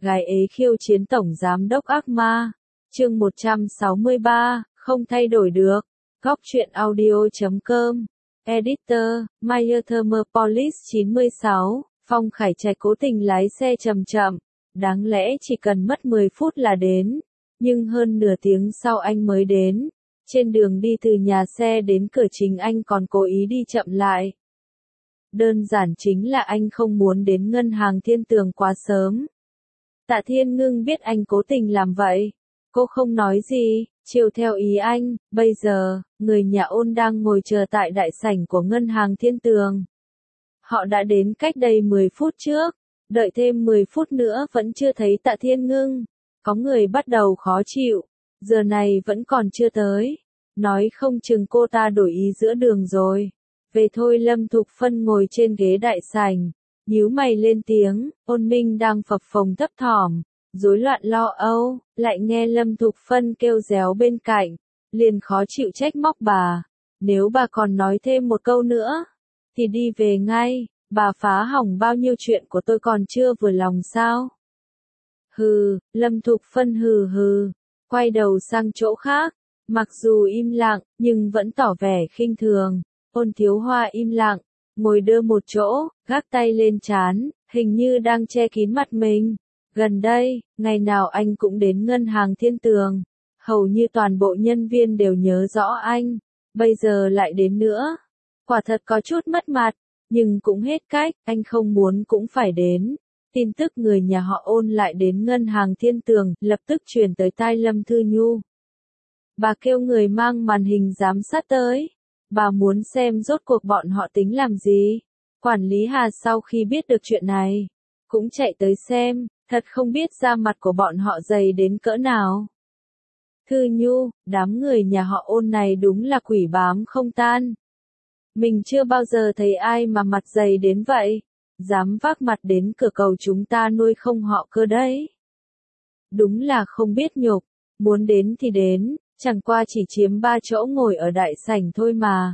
Gái ế khiêu chiến tổng giám đốc ác ma. Chương 163, không thay đổi được. Góc truyện audio.com. Editor, Mayer Thermopolis 96. Phong Khải Trạch cố tình lái xe chậm chậm. Đáng lẽ chỉ cần mất 10 phút là đến. Nhưng hơn nửa tiếng sau anh mới đến. Trên đường đi từ nhà xe đến cửa chính anh còn cố ý đi chậm lại. Đơn giản chính là anh không muốn đến ngân hàng Thiên Tường quá sớm. Tạ Thiên Ngưng biết anh cố tình làm vậy. Cô không nói gì, chiều theo ý anh. Bây giờ, người nhà Ôn đang ngồi chờ tại đại sảnh của ngân hàng Thiên Tường. Họ đã đến cách đây 10 phút trước. Đợi thêm 10 phút nữa vẫn chưa thấy Tạ Thiên Ngưng. Có người bắt đầu khó chịu. Giờ này vẫn còn chưa tới. Nói không chừng cô ta đổi ý giữa đường rồi. Về thôi. Lâm Thục Phân ngồi trên ghế đại sảnh, nhíu mày lên tiếng. Ôn Minh đang phập phồng thấp thỏm, rối loạn lo âu, lại nghe Lâm Thục Phân kêu réo bên cạnh, liền khó chịu trách móc bà. Nếu bà còn nói thêm một câu nữa, thì đi về ngay. Bà phá hỏng bao nhiêu chuyện của tôi còn chưa vừa lòng sao? Hừ. Lâm Thục Phân hừ hừ, quay đầu sang chỗ khác. Mặc dù im lặng, nhưng vẫn tỏ vẻ khinh thường. Ôn Thiếu Hoa im lặng, ngồi đơ một chỗ, gác tay lên trán, hình như đang che kín mặt mình. Gần đây, ngày nào anh cũng đến ngân hàng Thiên Tường. Hầu như toàn bộ nhân viên đều nhớ rõ anh. Bây giờ lại đến nữa. Quả thật có chút mất mặt, nhưng cũng hết cách, anh không muốn cũng phải đến. Tin tức người nhà họ Ôn lại đến ngân hàng Thiên Tường, lập tức truyền tới tai Lâm Thư Nhu. Bà kêu người mang màn hình giám sát tới. Bà muốn xem rốt cuộc bọn họ tính làm gì. Quản lý Hà sau khi biết được chuyện này, cũng chạy tới xem, thật không biết da mặt của bọn họ dày đến cỡ nào. Thư Nhu, đám người nhà họ Ôn này đúng là quỷ bám không tan. Mình chưa bao giờ thấy ai mà mặt dày đến vậy. Dám vác mặt đến cửa cầu chúng ta nuôi không họ cơ đấy. Đúng là không biết nhục, muốn đến thì đến. Chẳng qua chỉ chiếm 3 chỗ ngồi ở đại sảnh thôi mà.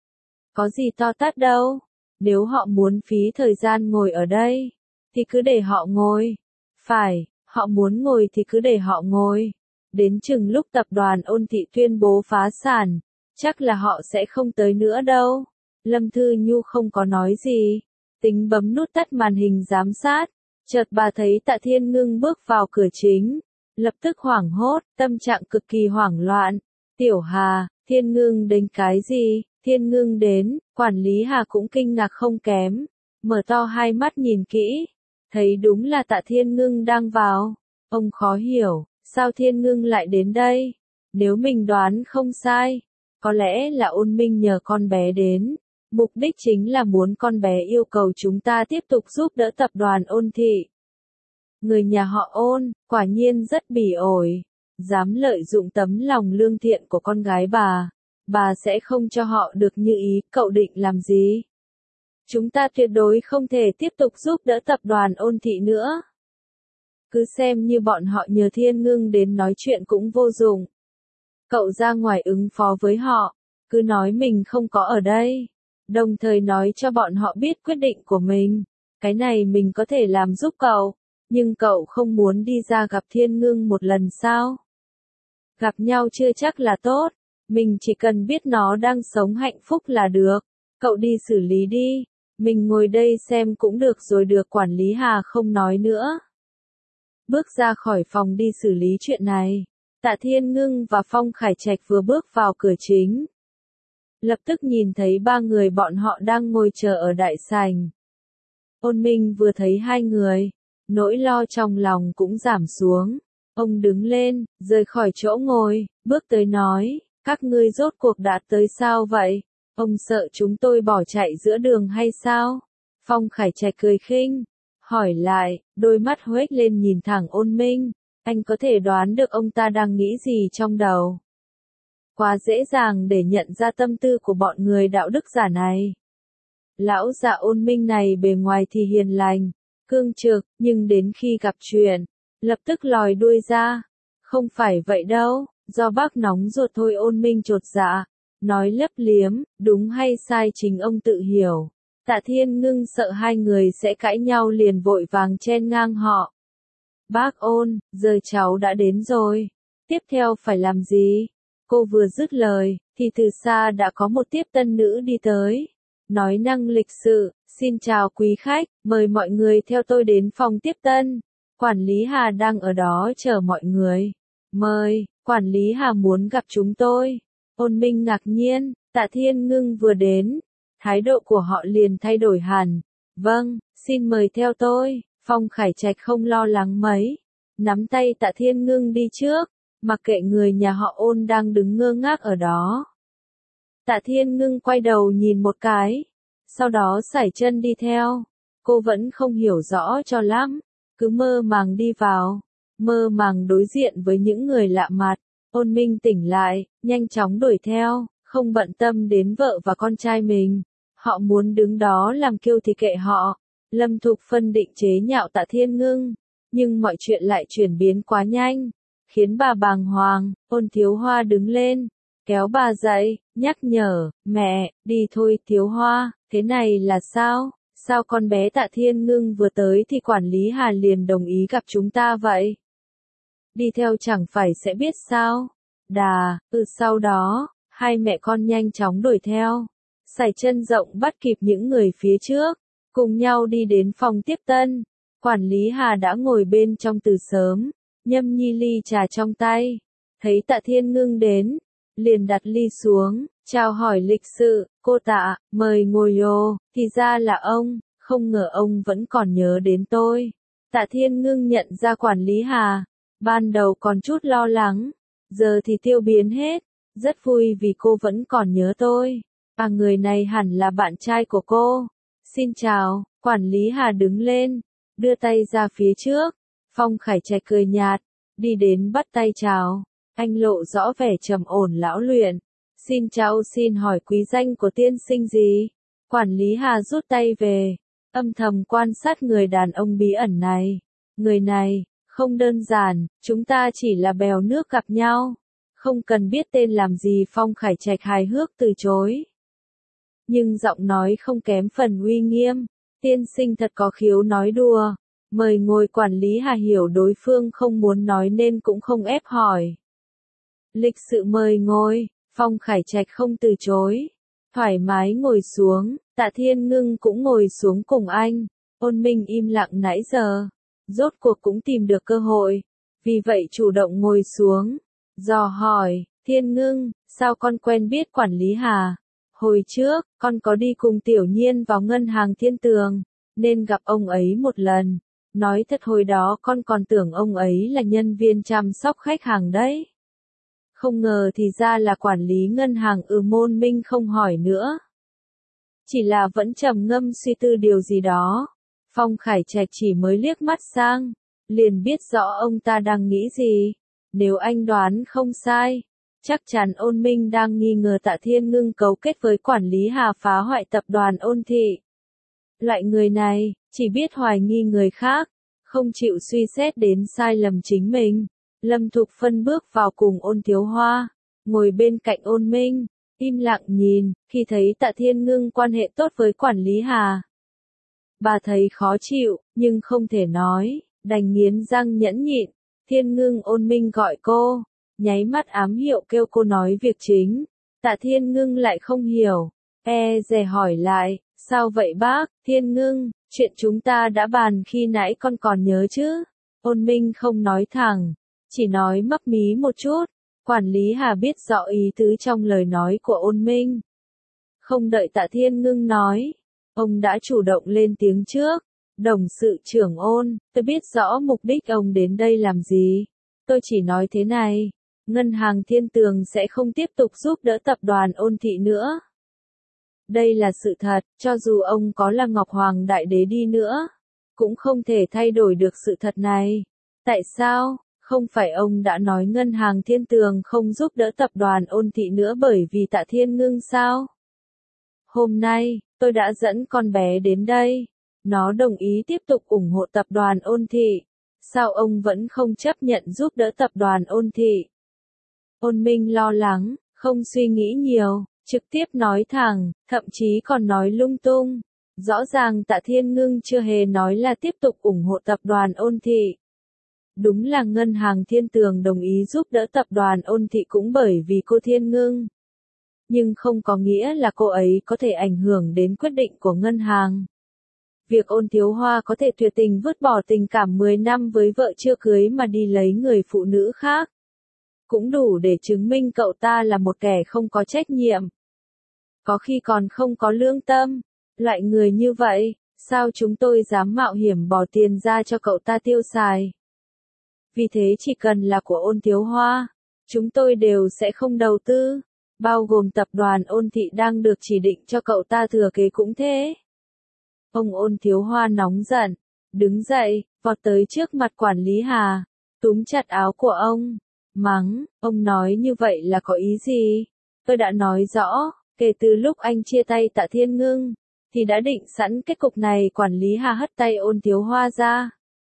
Có gì to tát đâu. Nếu họ muốn phí thời gian ngồi ở đây, thì cứ để họ ngồi. Phải, họ muốn ngồi thì cứ để họ ngồi. Đến chừng lúc tập đoàn Ôn Thị tuyên bố phá sản, chắc là họ sẽ không tới nữa đâu. Lâm Thư Nhu không có nói gì. Tính bấm nút tắt màn hình giám sát. Chợt bà thấy Tạ Thiên Ngưng bước vào cửa chính. Lập tức hoảng hốt, tâm trạng cực kỳ hoảng loạn. Tiểu Hà, Thiên Ngưng đến cái gì? Thiên Ngưng đến. Quản lý Hà cũng kinh ngạc không kém. Mở to hai mắt nhìn kỹ. Thấy đúng là Tạ Thiên Ngưng đang vào. Ông khó hiểu, sao Thiên Ngưng lại đến đây? Nếu mình đoán không sai, có lẽ là Ôn Minh nhờ con bé đến. Mục đích chính là muốn con bé yêu cầu chúng ta tiếp tục giúp đỡ tập đoàn Ôn Thị. Người nhà họ Ôn, quả nhiên rất bỉ ổi. Dám lợi dụng tấm lòng lương thiện của con gái bà sẽ không cho họ được như ý. Cậu định làm gì? Chúng ta tuyệt đối không thể tiếp tục giúp đỡ tập đoàn Ôn Thị nữa. Cứ xem như bọn họ nhờ Thiên Ngưng đến nói chuyện cũng vô dụng. Cậu ra ngoài ứng phó với họ, cứ nói mình không có ở đây. Đồng thời nói cho bọn họ biết quyết định của mình. Cái này mình có thể làm giúp cậu. Nhưng cậu không muốn đi ra gặp Thiên Ngưng một lần sao? Gặp nhau chưa chắc là tốt. Mình chỉ cần biết nó đang sống hạnh phúc là được. Cậu đi xử lý đi. Mình ngồi đây xem cũng được rồi. Được. Quản lý Hà không nói nữa. Bước ra khỏi phòng đi xử lý chuyện này. Tạ Thiên Ngưng và Phong Khải Trạch vừa bước vào cửa chính. Lập tức nhìn thấy ba người bọn họ đang ngồi chờ ở đại sảnh. Ôn Minh vừa thấy hai người, nỗi lo trong lòng cũng giảm xuống. Ông đứng lên, rời khỏi chỗ ngồi, bước tới nói, các ngươi rốt cuộc đã tới sao vậy? Ông sợ chúng tôi bỏ chạy giữa đường hay sao? Phong Khải Trạch cười khinh, hỏi lại, đôi mắt huếch lên nhìn thẳng Ôn Minh. Anh có thể đoán được ông ta đang nghĩ gì trong đầu. Quá dễ dàng để nhận ra tâm tư của bọn người đạo đức giả này. Lão già Ôn Minh này bề ngoài thì hiền lành, cương trực, nhưng đến khi gặp chuyện, lập tức lòi đuôi ra. Không phải vậy đâu, do bác nóng ruột thôi. Ôn Minh chột dạ, nói lấp liếm, đúng hay sai chính ông tự hiểu. Tạ Thiên Ngưng sợ hai người sẽ cãi nhau liền vội vàng chen ngang họ. Bác Ôn, giờ cháu đã đến rồi. Tiếp theo phải làm gì? Cô vừa dứt lời, thì từ xa đã có một tiếp tân nữ đi tới. Nói năng lịch sự, xin chào quý khách, mời mọi người theo tôi đến phòng tiếp tân. Quản lý Hà đang ở đó chờ mọi người. Mời, quản lý Hà muốn gặp chúng tôi. Ôn Minh ngạc nhiên, Tạ Thiên Ngưng vừa đến. Thái độ của họ liền thay đổi hẳn. Vâng, xin mời theo tôi. Phong Khải Trạch không lo lắng mấy. Nắm tay Tạ Thiên Ngưng đi trước. Mặc kệ người nhà họ Ôn đang đứng ngơ ngác ở đó. Tạ Thiên Ngưng quay đầu nhìn một cái. Sau đó sải chân đi theo. Cô vẫn không hiểu rõ cho lắm. Cứ mơ màng đi vào. Mơ màng đối diện với những người lạ mặt. Ôn Minh tỉnh lại, nhanh chóng đuổi theo. Không bận tâm đến vợ và con trai mình. Họ muốn đứng đó làm kiêu thì kệ họ. Lâm Thục Phân định chế nhạo Tạ Thiên Ngưng. Nhưng mọi chuyện lại chuyển biến quá nhanh. Khiến bà bàng hoàng. Ôn Thiếu Hoa đứng lên. Kéo bà dậy, nhắc nhở, mẹ, đi thôi Thiếu Hoa, thế này là sao? Sao con bé Tạ Thiên Ngưng vừa tới thì quản lý Hà liền đồng ý gặp chúng ta vậy? Đi theo chẳng phải sẽ biết sao? Sau đó, hai mẹ con nhanh chóng đuổi theo. Sải chân rộng bắt kịp những người phía trước, cùng nhau đi đến phòng tiếp tân. Quản lý Hà đã ngồi bên trong từ sớm, nhâm nhi ly trà trong tay. Thấy Tạ Thiên Ngưng đến, liền đặt ly xuống, chào hỏi lịch sự, cô Tạ, mời ngồi vô, thì ra là ông, không ngờ ông vẫn còn nhớ đến tôi. Tạ Thiên Ngưng nhận ra quản lý Hà, ban đầu còn chút lo lắng, giờ thì tiêu biến hết, rất vui vì cô vẫn còn nhớ tôi. Người này hẳn là bạn trai của cô. Xin chào, quản lý Hà đứng lên, đưa tay ra phía trước, Phong Khải Trạch cười nhạt, đi đến bắt tay chào. Anh lộ rõ vẻ trầm ổn lão luyện. Xin cháu xin hỏi quý danh của tiên sinh gì? Quản lý Hà rút tay về, âm thầm quan sát người đàn ông bí ẩn này. Người này, không đơn giản, chúng ta chỉ là bèo nước gặp nhau. Không cần biết tên làm gì Phong Khải Trạch hài hước từ chối. Nhưng giọng nói không kém phần uy nghiêm. Tiên sinh thật có khiếu nói đùa. Mời ngồi quản lý Hà hiểu đối phương không muốn nói nên cũng không ép hỏi. Lịch sự mời ngồi, Phong Khải Trạch không từ chối. Thoải mái ngồi xuống, Tạ Thiên Ngưng cũng ngồi xuống cùng anh. Ôn Minh im lặng nãy giờ. Rốt cuộc cũng tìm được cơ hội. Vì vậy chủ động ngồi xuống. Dò hỏi, Thiên Ngưng, sao con quen biết quản lý Hà? Hồi trước, con có đi cùng Tiểu Nhiên vào ngân hàng Thiên Tường, nên gặp ông ấy một lần. Nói thật hồi đó con còn tưởng ông ấy là nhân viên chăm sóc khách hàng đấy. Không ngờ thì ra là quản lý ngân hàng. Môn Minh không hỏi nữa. Chỉ là vẫn trầm ngâm suy tư điều gì đó. Phong Khải Trạch chỉ mới liếc mắt sang, liền biết rõ ông ta đang nghĩ gì. Nếu anh đoán không sai, chắc chắn Ôn Minh đang nghi ngờ Tạ Thiên Ngưng cấu kết với quản lý Hà phá hoại tập đoàn Ôn Thị. Loại người này, chỉ biết hoài nghi người khác, không chịu suy xét đến sai lầm chính mình. Lâm Thục Phân bước vào cùng Ôn Thiếu Hoa, ngồi bên cạnh Ôn Minh, im lặng nhìn, khi thấy Tạ Thiên Ngưng quan hệ tốt với quản lý Hà. Bà thấy khó chịu, nhưng không thể nói, đành nghiến răng nhẫn nhịn. Thiên Ngưng. Ôn Minh gọi cô, nháy mắt ám hiệu kêu cô nói việc chính. Tạ Thiên Ngưng lại không hiểu, dè hỏi lại, sao vậy bác? Thiên Ngưng, chuyện chúng ta đã bàn khi nãy con còn nhớ chứ? Ôn Minh không nói thẳng, chỉ nói mấp mí một chút. Quản lý Hà biết rõ ý tứ trong lời nói của Ôn Minh. Không đợi Tạ Thiên Ngưng nói, ông đã chủ động lên tiếng trước. Đồng sự trưởng Ôn, tôi biết rõ mục đích ông đến đây làm gì. Tôi chỉ nói thế này, ngân hàng Thiên Tường sẽ không tiếp tục giúp đỡ tập đoàn Ôn Thị nữa. Đây là sự thật, cho dù ông có là Ngọc Hoàng Đại Đế đi nữa, cũng không thể thay đổi được sự thật này. Tại sao? Không phải ông đã nói ngân hàng Thiên Tường không giúp đỡ tập đoàn Ôn Thị nữa bởi vì Tạ Thiên Ngưng sao? Hôm nay, tôi đã dẫn con bé đến đây. Nó đồng ý tiếp tục ủng hộ tập đoàn Ôn Thị. Sao ông vẫn không chấp nhận giúp đỡ tập đoàn Ôn Thị? Ôn Minh lo lắng, không suy nghĩ nhiều, trực tiếp nói thẳng, thậm chí còn nói lung tung. Rõ ràng Tạ Thiên Ngưng chưa hề nói là tiếp tục ủng hộ tập đoàn Ôn Thị. Đúng là ngân hàng Thiên Tường đồng ý giúp đỡ tập đoàn Ôn Thị cũng bởi vì cô Thiên Ngưng. Nhưng không có nghĩa là cô ấy có thể ảnh hưởng đến quyết định của ngân hàng. Việc Ôn Thiếu Hoa có thể tuyệt tình vứt bỏ tình cảm 10 năm với vợ chưa cưới mà đi lấy người phụ nữ khác, cũng đủ để chứng minh cậu ta là một kẻ không có trách nhiệm. Có khi còn không có lương tâm. Loại người như vậy, sao chúng tôi dám mạo hiểm bỏ tiền ra cho cậu ta tiêu xài. Vì thế chỉ cần là của Ôn Thiếu Hoa, chúng tôi đều sẽ không đầu tư, bao gồm tập đoàn Ôn Thị đang được chỉ định cho cậu ta thừa kế cũng thế. Ông Ôn Thiếu Hoa nóng giận, đứng dậy, vọt tới trước mặt quản lý Hà, túm chặt áo của ông, mắng, ông nói như vậy là có ý gì? Tôi đã nói rõ, kể từ lúc anh chia tay Tạ Thiên Ngưng, thì đã định sẵn kết cục này. Quản lý Hà hất tay Ôn Thiếu Hoa ra,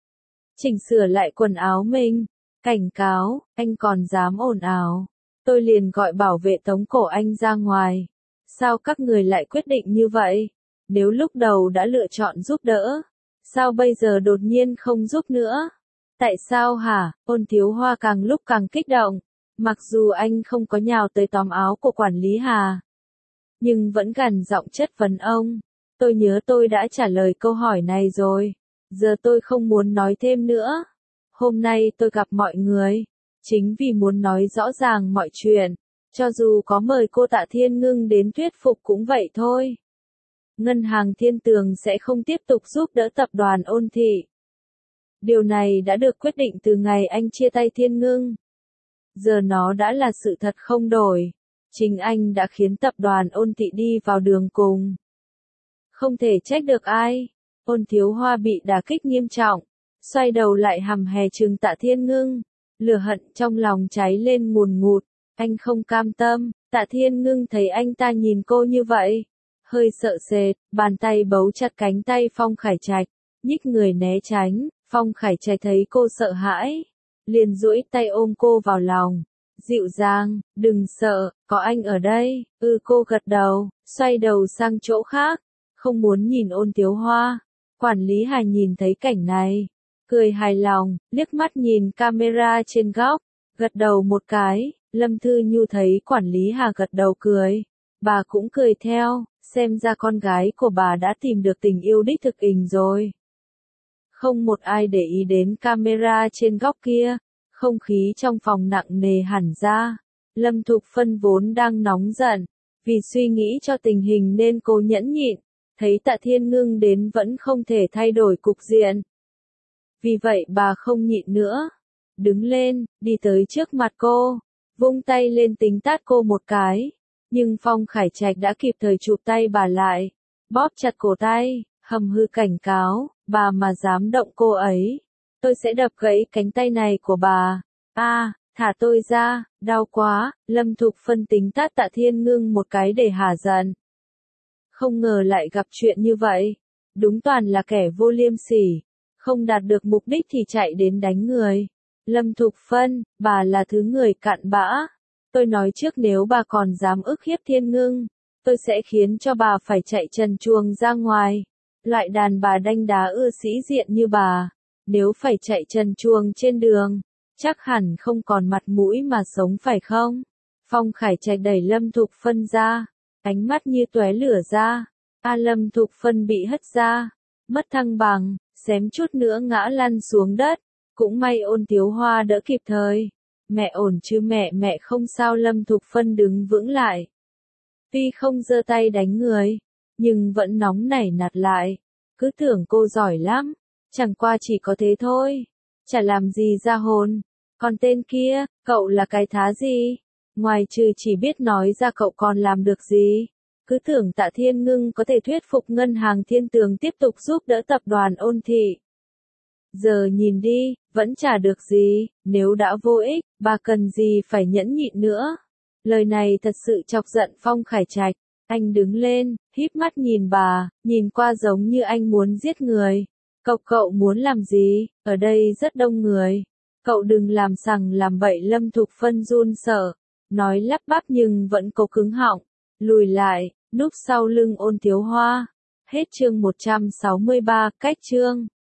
chỉnh sửa lại quần áo mình, cảnh cáo, anh còn dám ồn ào, tôi liền gọi bảo vệ tống cổ anh ra ngoài. Sao các người lại quyết định như vậy? Nếu lúc đầu đã lựa chọn giúp đỡ, sao bây giờ đột nhiên không giúp nữa? Tại sao hả? Ôn Thiếu Hoa càng lúc càng kích động, mặc dù anh không có nhào tới tóm áo của quản lý Hà, nhưng vẫn gằn giọng chất vấn ông. Tôi nhớ tôi đã trả lời câu hỏi này rồi, giờ tôi không muốn nói thêm nữa. Hôm nay tôi gặp mọi người, chính vì muốn nói rõ ràng mọi chuyện, cho dù có mời cô Tạ Thiên Ngưng đến thuyết phục cũng vậy thôi. Ngân hàng Thiên Tường sẽ không tiếp tục giúp đỡ tập đoàn Ôn Thị. Điều này đã được quyết định từ ngày anh chia tay Thiên Ngưng. Giờ nó đã là sự thật không đổi. Chính anh đã khiến tập đoàn Ôn Thị đi vào đường cùng. Không thể trách được ai. Ôn Thiếu Hoa bị đả kích nghiêm trọng, xoay đầu lại hằm hè trừng Tạ Thiên Ngưng. Lửa hận trong lòng cháy lên ngùn ngụt. Anh không cam tâm. Tạ Thiên Ngưng thấy anh ta nhìn cô như vậy, hơi sợ sệt, bàn tay bấu chặt cánh tay Phong Khải Trạch, nhích người né tránh. Phong Khải Trạch thấy cô sợ hãi, liền duỗi tay ôm cô vào lòng, dịu dàng, đừng sợ, có anh ở đây. Cô gật đầu, xoay đầu sang chỗ khác, không muốn nhìn Ôn Thiếu Hoa. Quản lý Hà nhìn thấy cảnh này, cười hài lòng, liếc mắt nhìn camera trên góc, gật đầu một cái. Lâm Thư Nhu thấy quản lý Hà gật đầu cười, bà cũng cười theo, xem ra con gái của bà đã tìm được tình yêu đích thực tình rồi. Không một ai để ý đến camera trên góc kia, không khí trong phòng nặng nề hẳn ra. Lâm Thục Phân vốn đang nóng giận, vì suy nghĩ cho tình hình nên cô nhẫn nhịn, thấy Tạ Thiên Ngưng đến vẫn không thể thay đổi cục diện. Vì vậy bà không nhịn nữa, đứng lên, đi tới trước mặt cô, vung tay lên tính tát cô một cái. Nhưng Phong Khải Trạch đã kịp thời chụp tay bà lại, bóp chặt cổ tay, hầm hư cảnh cáo, bà mà dám động cô ấy, tôi sẽ đập gãy cánh tay này của bà. Thả tôi ra, đau quá. Lâm Thục Phân tính tát Tạ Thiên Ngưng một cái để hả giận. Không ngờ lại gặp chuyện như vậy, đúng toàn là kẻ vô liêm sỉ, không đạt được mục đích thì chạy đến đánh người. Lâm Thục Phân, bà là thứ người cặn bã. Tôi nói trước nếu bà còn dám ức hiếp Thiên Ngưng, tôi sẽ khiến cho bà phải chạy trần truồng ra ngoài. Loại đàn bà đanh đá ưa sĩ diện như bà, nếu phải chạy trần truồng trên đường, chắc hẳn không còn mặt mũi mà sống phải không? Phong Khải Trạch đẩy Lâm Thục Phân ra, ánh mắt như tóe lửa ra. Lâm Thục Phân bị hất ra, mất thăng bằng, xém chút nữa ngã lăn xuống đất. Cũng may Ôn Thiếu Hoa đỡ kịp thời. Mẹ ổn chứ mẹ, mẹ không sao. Lâm Thục Phân đứng vững lại. Tuy không giơ tay đánh người, nhưng vẫn nóng nảy nạt lại. Cứ tưởng cô giỏi lắm, chẳng qua chỉ có thế thôi. Chả làm gì ra hồn. Còn tên kia, cậu là cái thá gì? Ngoài trừ chỉ biết nói ra cậu còn làm được gì? Cứ tưởng Tạ Thiên Ngưng có thể thuyết phục ngân hàng Thiên Tường tiếp tục giúp đỡ tập đoàn Ôn Thị. Giờ nhìn đi, vẫn chả được gì, nếu đã vô ích, bà cần gì phải nhẫn nhịn nữa. Lời này thật sự chọc giận Phong Khải Trạch. Anh đứng lên, híp mắt nhìn bà, nhìn qua giống như anh muốn giết người. Cậu muốn làm gì? Ở đây rất đông người. Cậu đừng làm sằng làm bậy. Lâm Thục Phân run sợ, nói lắp bắp nhưng vẫn cố cứng họng, lùi lại, núp sau lưng Ôn Thiếu Hoa. Hết chương 163, cách chương.